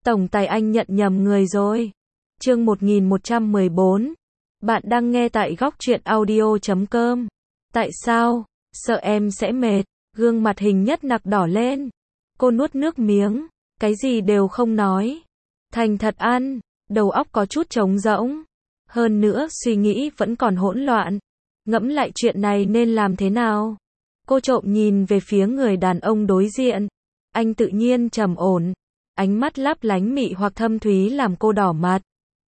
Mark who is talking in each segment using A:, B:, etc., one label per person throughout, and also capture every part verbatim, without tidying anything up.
A: Tổng tài anh nhận nhầm người rồi. Chương một nghìn một trăm mười bốn. Bạn đang nghe tại góc truyện audio chấm com. Tại sao? Sợ em sẽ mệt. Gương mặt Hình Nhất Nặc đỏ lên. Cô nuốt nước miếng. Cái gì đều không nói. Thành thật ăn. Đầu óc có chút trống rỗng. Hơn nữa suy nghĩ vẫn còn hỗn loạn. Ngẫm lại chuyện này nên làm thế nào? Cô trộm nhìn về phía người đàn ông đối diện. Anh tự nhiên trầm ổn. Ánh mắt lấp lánh mị hoặc thâm thúy làm cô đỏ mặt.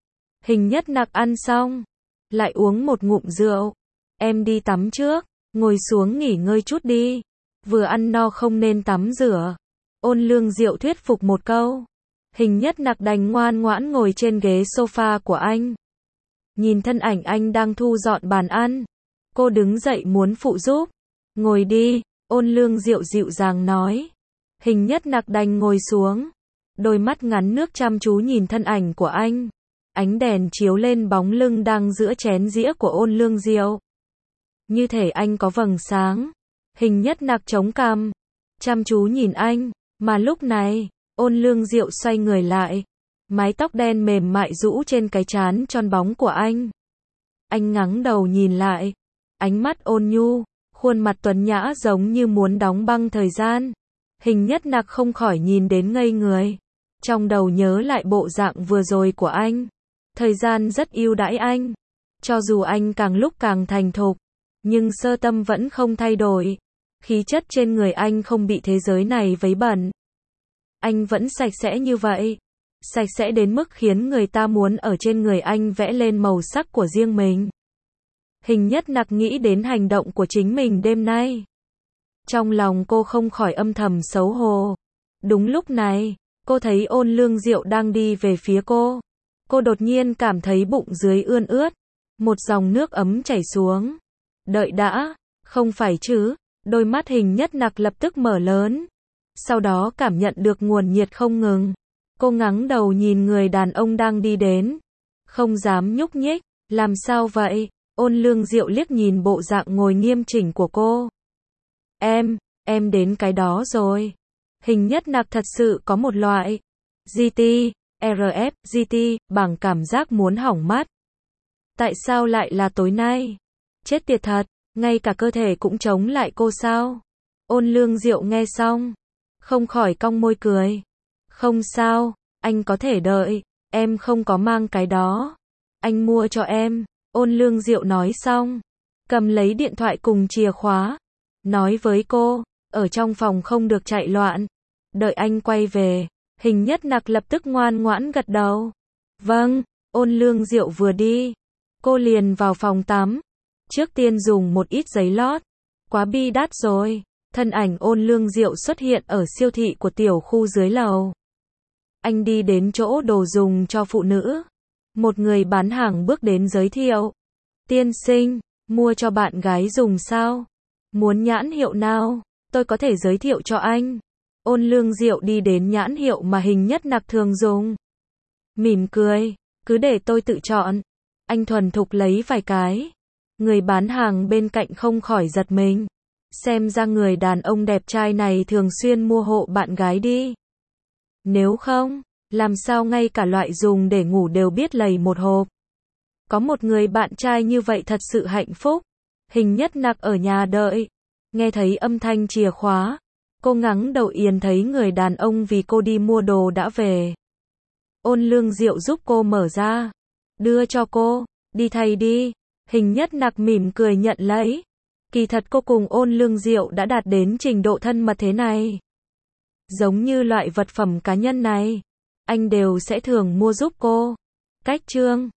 A: Hình Nhất Nặc ăn xong. Lại uống một ngụm rượu. Em đi tắm trước. Ngồi xuống nghỉ ngơi chút đi. Vừa ăn no không nên tắm rửa. Ôn Lương Diệu thuyết phục một câu. Hình Nhất Nặc đành ngoan ngoãn ngồi trên ghế sofa của anh. Nhìn thân ảnh anh đang thu dọn bàn ăn. Cô đứng dậy muốn phụ giúp. Ngồi đi, Ôn Lương Diệu dịu dàng nói. Hình Nhất Nặc đành ngồi xuống. Đôi mắt ngắn nước chăm chú nhìn thân ảnh của anh. Ánh đèn chiếu lên bóng lưng đang giữa chén dĩa của Ôn Lương Diệu. Như thể anh có vầng sáng. Hình Nhất Nặc chống cằm, chăm chú nhìn anh. Mà lúc này, Ôn Lương Diệu xoay người lại. Mái tóc đen mềm mại rũ trên cái trán tròn bóng của anh. Anh ngẩng đầu nhìn lại. Ánh mắt ôn nhu, khuôn mặt tuấn nhã giống như muốn đóng băng thời gian. Hình Nhất Nặc không khỏi nhìn đến ngây người. Trong đầu nhớ lại bộ dạng vừa rồi của anh. Thời gian rất ưu đãi anh. Cho dù anh càng lúc càng thành thục, nhưng sơ tâm vẫn không thay đổi. Khí chất trên người anh không bị thế giới này vấy bẩn. Anh vẫn sạch sẽ như vậy. Sạch sẽ đến mức khiến người ta muốn ở trên người anh vẽ lên màu sắc của riêng mình. Hình Nhất Nặc nghĩ đến hành động của chính mình đêm nay. Trong lòng cô không khỏi âm thầm xấu hổ. Đúng lúc này, cô thấy Ôn Lương Diệu đang đi về phía cô. Cô đột nhiên cảm thấy bụng dưới ươn ướt. Một dòng nước ấm chảy xuống. Đợi đã, không phải chứ? Đôi mắt Hình Nhất Nặc lập tức mở lớn. Sau đó cảm nhận được nguồn nhiệt không ngừng. Cô ngẩng đầu nhìn người đàn ông đang đi đến. Không dám nhúc nhích. Làm sao vậy? Ôn Lương Diệu liếc nhìn bộ dạng ngồi nghiêm chỉnh của cô. Em, em đến cái đó rồi. Hình Nhất Nặc thật sự có một loại giê tê, rờ ép, giê tê, bằng cảm giác muốn hỏng mắt. Tại sao lại là tối nay? Chết tiệt thật, ngay cả cơ thể cũng chống lại cô sao? Ôn Lương Diệu nghe xong, không khỏi cong môi cười. Không sao, anh có thể đợi, em không có mang cái đó. Anh mua cho em. Ôn Lương Diệu nói xong, cầm lấy điện thoại cùng chìa khóa. Nói với cô, ở trong phòng không được chạy loạn. Đợi anh quay về. Hình Nhất Nặc lập tức ngoan ngoãn gật đầu. Vâng, Ôn Lương Diệu vừa đi. Cô liền vào phòng tắm. Trước tiên dùng một ít giấy lót. Quá bi đát rồi. Thân ảnh Ôn Lương Diệu xuất hiện ở siêu thị của tiểu khu dưới lầu. Anh đi đến chỗ đồ dùng cho phụ nữ. Một người bán hàng bước đến giới thiệu. Tiên sinh, mua cho bạn gái dùng sao? Muốn nhãn hiệu nào? Tôi có thể giới thiệu cho anh. Ôn Lương Diệu đi đến nhãn hiệu mà Hình Nhất Nặc thường dùng. Mỉm cười, cứ để tôi tự chọn. Anh thuần thục lấy vài cái. Người bán hàng bên cạnh không khỏi giật mình. Xem ra người đàn ông đẹp trai này thường xuyên mua hộ bạn gái đi. Nếu không, làm sao ngay cả loại dùng để ngủ đều biết lầy một hộp. Có một người bạn trai như vậy thật sự hạnh phúc. Hình Nhất Nặc ở nhà đợi. Nghe thấy âm thanh chìa khóa. Cô ngẩng đầu yên thấy người đàn ông vì cô đi mua đồ đã về. Ôn Lương Diệu giúp cô mở ra. Đưa cho cô. Đi thay đi. Hình Nhất Nặc mỉm cười nhận lấy. Kỳ thật cô cùng Ôn Lương Diệu đã đạt đến trình độ thân mật thế này. Giống như loại vật phẩm cá nhân này. Anh đều sẽ thường mua giúp cô. Cách chương